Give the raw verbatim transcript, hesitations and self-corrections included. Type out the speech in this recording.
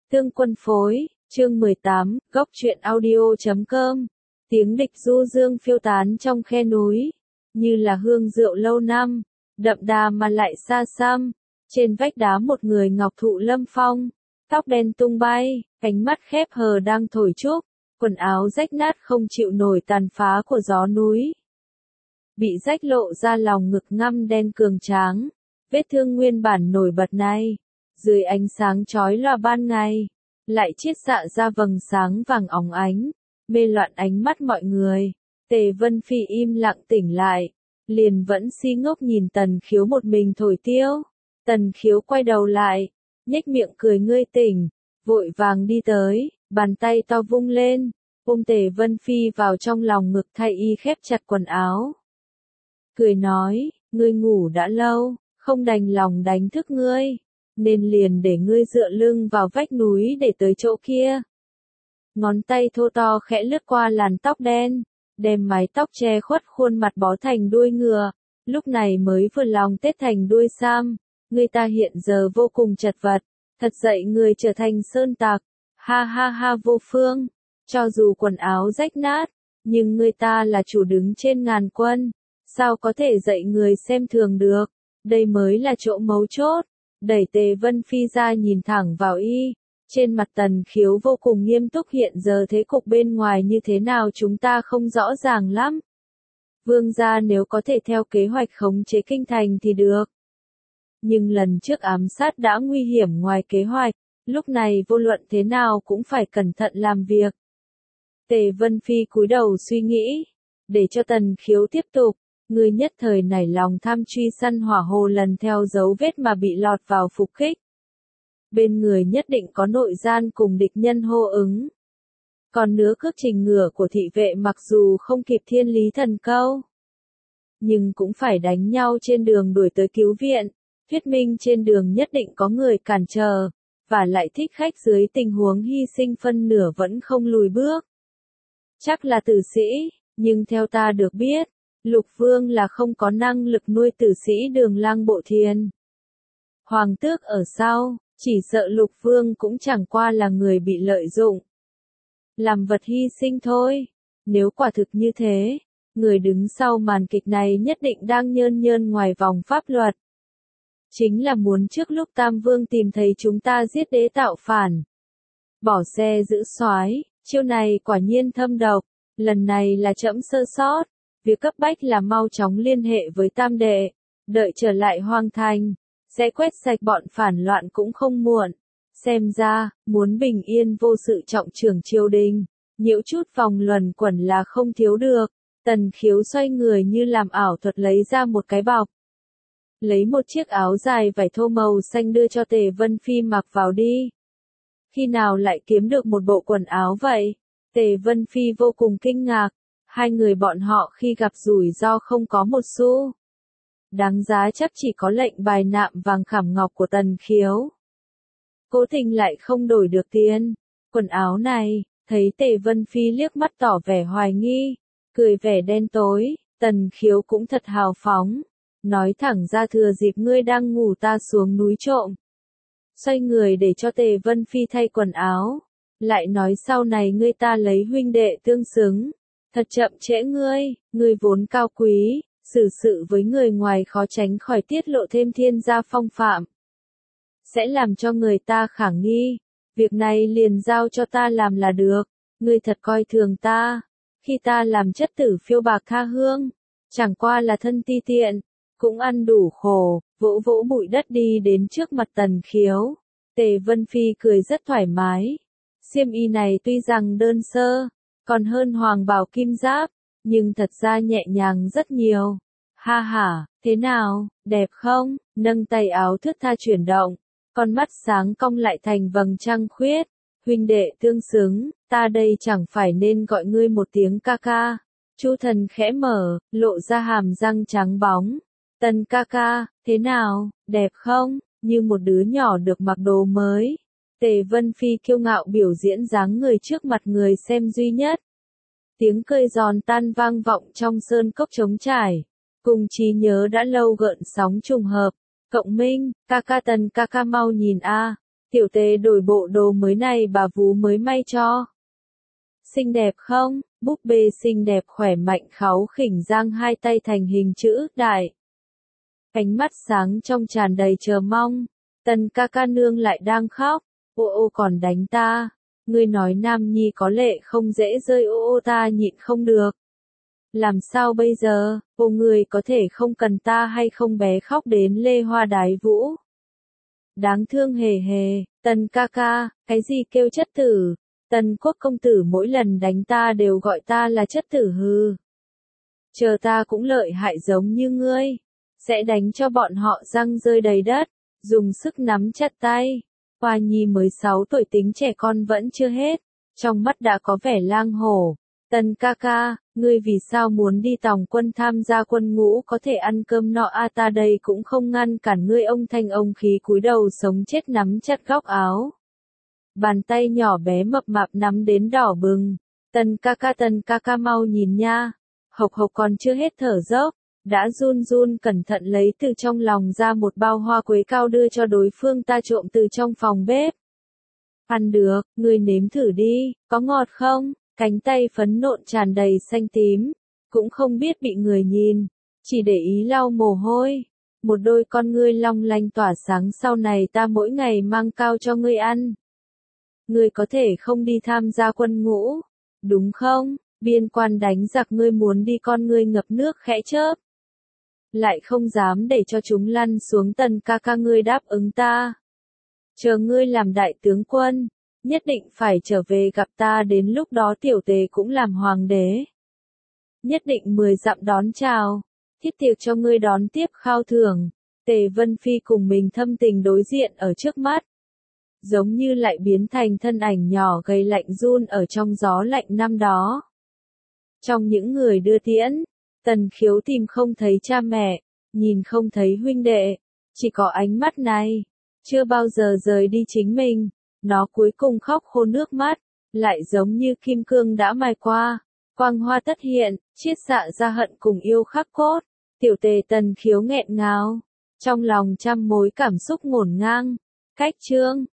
Tương Quân phối, chương mười tám, góc truyện audio chấm com. Tiếng địch du dương phiêu tán trong khe núi, như là hương rượu lâu năm, đậm đà mà lại xa xăm. Trên vách đá một người ngọc thụ lâm phong, tóc đen tung bay, cánh mắt khép hờ đang thổi trúc, quần áo rách nát không chịu nổi tàn phá của gió núi. Bị rách lộ ra lòng ngực ngăm đen cường tráng, vết thương nguyên bản nổi bật này, dưới ánh sáng chói lòa ban ngày, lại chiết xạ ra vầng sáng vàng óng ánh, mê loạn ánh mắt mọi người. Tề Vân Phi im lặng tỉnh lại, liền vẫn si ngốc nhìn Tần Khiếu một mình thổi tiêu. Tần Khiếu quay đầu lại, nhếch miệng cười ngươi tỉnh, vội vàng đi tới, bàn tay to vung lên, ôm Tề Vân Phi vào trong lòng ngực thay y khép chặt quần áo. Cười nói, ngươi ngủ đã lâu, không đành lòng đánh thức ngươi, nên liền để ngươi dựa lưng vào vách núi để tới chỗ kia. Ngón tay thô to khẽ lướt qua làn tóc đen, đem mái tóc che khuất khuôn mặt bó thành đuôi ngựa, lúc này mới vừa lòng tết thành đuôi sam. Người ta hiện giờ vô cùng chật vật, thật dậy người trở thành sơn tặc, ha ha ha vô phương, cho dù quần áo rách nát, nhưng người ta là chủ đứng trên ngàn quân, sao có thể dậy người xem thường được, đây mới là chỗ mấu chốt. Đẩy Tề Vân Phi ra nhìn thẳng vào y, trên mặt Tần Khiếu vô cùng nghiêm túc. Hiện giờ thế cục bên ngoài như thế nào chúng ta không rõ ràng lắm. Vương gia nếu có thể theo kế hoạch khống chế kinh thành thì được. Nhưng lần trước ám sát đã nguy hiểm ngoài kế hoạch, lúc này vô luận thế nào cũng phải cẩn thận làm việc. Tề Vân Phi cúi đầu suy nghĩ, để cho Tần Khiếu tiếp tục. Ngươi nhất thời nảy lòng tham truy săn hỏa hồ lần theo dấu vết mà bị lọt vào phục kích. Bên người nhất định có nội gian cùng địch nhân hô ứng. Còn nữa cước trình ngựa của thị vệ mặc dù không kịp thiên lý thần câu, nhưng cũng phải đánh nhau trên đường đuổi tới cứu viện. Thuyết minh trên đường nhất định có người cản trở, và lại thích khách dưới tình huống hy sinh phân nửa vẫn không lùi bước. Chắc là tử sĩ, nhưng theo ta được biết, Lục Vương là không có năng lực nuôi tử sĩ Đường Lang Bộ Thiên. Hoàng tước ở sau, chỉ sợ Lục Vương cũng chẳng qua là người bị lợi dụng, làm vật hy sinh thôi. Nếu quả thực như thế, người đứng sau màn kịch này nhất định đang nhơn nhơn ngoài vòng pháp luật. Chính là muốn trước lúc Tam Vương tìm thấy chúng ta giết đế tạo phản, bỏ xe giữ soái. Chiêu này quả nhiên thâm độc, lần này là trẫm sơ sót. Việc cấp bách là mau chóng liên hệ với Tam Đệ, đợi trở lại Hoàng Thành, sẽ quét sạch bọn phản loạn cũng không muộn. Xem ra, muốn bình yên vô sự trọng trưởng triều đình, nhiễu chút vòng luẩn quẩn là không thiếu được. Tần Khiếu xoay người như làm ảo thuật lấy ra một cái bọc, lấy một chiếc áo dài vải thô màu xanh đưa cho Tề Vân Phi mặc vào đi. Khi nào lại kiếm được một bộ quần áo vậy? Tề Vân Phi vô cùng kinh ngạc. Hai người bọn họ khi gặp rủi ro không có một xu. Đáng giá chấp chỉ có lệnh bài nạm vàng khảm ngọc của Tần Khiếu. Cố tình lại không đổi được tiền. Quần áo này, thấy Tề Vân Phi liếc mắt tỏ vẻ hoài nghi, cười vẻ đen tối, Tần Khiếu cũng thật hào phóng. Nói thẳng ra thừa dịp ngươi đang ngủ ta xuống núi trộm. Xoay người để cho Tề Vân Phi thay quần áo. Lại nói sau này ngươi ta lấy huynh đệ tương xứng. Thật chậm trễ ngươi, ngươi vốn cao quý, xử sự với người ngoài khó tránh khỏi tiết lộ thêm thiên gia phong phạm. Sẽ làm cho người ta khả nghi, việc này liền giao cho ta làm là được, ngươi thật coi thường ta, khi ta làm chất tử phiêu bạc tha hương, chẳng qua là thân ti tiện, cũng ăn đủ khổ, vỗ vỗ bụi đất đi đến trước mặt Tần Khiếu. Tề Vân Phi cười rất thoải mái, xiêm y này tuy rằng đơn sơ, còn hơn hoàng bào kim giáp, nhưng thật ra nhẹ nhàng rất nhiều. Ha ha, thế nào, đẹp không? Nâng tay áo thướt tha chuyển động, con mắt sáng cong lại thành vầng trăng khuyết. Huynh đệ tương xứng, ta đây chẳng phải nên gọi ngươi một tiếng ca ca. Chu Thần khẽ mở, lộ ra hàm răng trắng bóng. Tần ca ca, thế nào, đẹp không? Như một đứa nhỏ được mặc đồ mới. Tề Vân Phi kiêu ngạo biểu diễn dáng người trước mặt người xem duy nhất. Tiếng cười giòn tan vang vọng trong sơn cốc trống trải. Cùng trí nhớ đã lâu gợn sóng trùng hợp. Cộng minh, ca ca Tần ca ca mau nhìn a, Tiểu tề đổi bộ đồ mới này bà vú mới may cho. Xinh đẹp không? Búp bê xinh đẹp khỏe mạnh kháu khỉnh giang hai tay thành hình chữ đại. Ánh mắt sáng trong tràn đầy chờ mong. Tần ca ca nương lại đang khóc. Ô ô còn đánh ta. Ngươi nói nam nhi có lệ không dễ rơi, ô ô ta nhịn không được. Làm sao bây giờ? Ô người có thể không cần ta hay không, bé khóc đến lê hoa đái vũ. Đáng thương hề hề. Tần ca ca, cái gì kêu chất tử? Tần quốc công tử mỗi lần đánh ta đều gọi ta là chất tử hư. Chờ ta cũng lợi hại giống như ngươi. Sẽ đánh cho bọn họ răng rơi đầy đất. Dùng sức nắm chặt tay. Hoa nhi mới sáu tuổi tính trẻ con vẫn chưa hết. Trong mắt đã có vẻ lang hổ. Tần ca ca, ngươi vì sao muốn đi tòng quân tham gia quân ngũ, có thể ăn cơm nọ a, ta đây cũng không ngăn cản ngươi. Ông thanh ông khí cúi đầu sống chết nắm chặt góc áo. Bàn tay nhỏ bé mập mạp nắm đến đỏ bừng. Tần ca ca, tần ca ca mau nhìn nha. Hộc hộc còn chưa hết thở dốc, đã run run cẩn thận lấy từ trong lòng ra một bao hoa quế cao đưa cho đối phương, ta trộm từ trong phòng bếp. Ăn được, ngươi nếm thử đi, có ngọt không? Cánh tay phấn nộn tràn đầy xanh tím, cũng không biết bị người nhìn, chỉ để ý lau mồ hôi. Một đôi con ngươi long lanh tỏa sáng, sau này ta mỗi ngày mang cao cho ngươi ăn. Ngươi có thể không đi tham gia quân ngũ, đúng không? Biên quan đánh giặc ngươi muốn đi, con ngươi ngập nước khẽ chớp. Lại không dám để cho chúng lăn xuống. Tần ca ca, ngươi đáp ứng ta. Chờ ngươi làm đại tướng quân, nhất định phải trở về gặp ta, đến lúc đó tiểu tề cũng làm hoàng đế. Nhất định mười dặm đón chào, thiết tiệc cho ngươi đón tiếp khao thưởng. Tề Vân Phi cùng mình thâm tình đối diện ở trước mắt. Giống như lại biến thành thân ảnh nhỏ gầy lạnh run ở trong gió lạnh năm đó. Trong những người đưa tiễn, Tần Khiếu tìm không thấy cha mẹ, nhìn không thấy huynh đệ, chỉ có ánh mắt này, chưa bao giờ rời đi chính mình. Nó cuối cùng khóc khô nước mắt, lại giống như kim cương đã mài qua, quang hoa tất hiện, chiết xạ ra hận cùng yêu khắc cốt. Tiểu tề, Tần Khiếu nghẹn ngào, trong lòng trăm mối cảm xúc ngổn ngang. Cách chương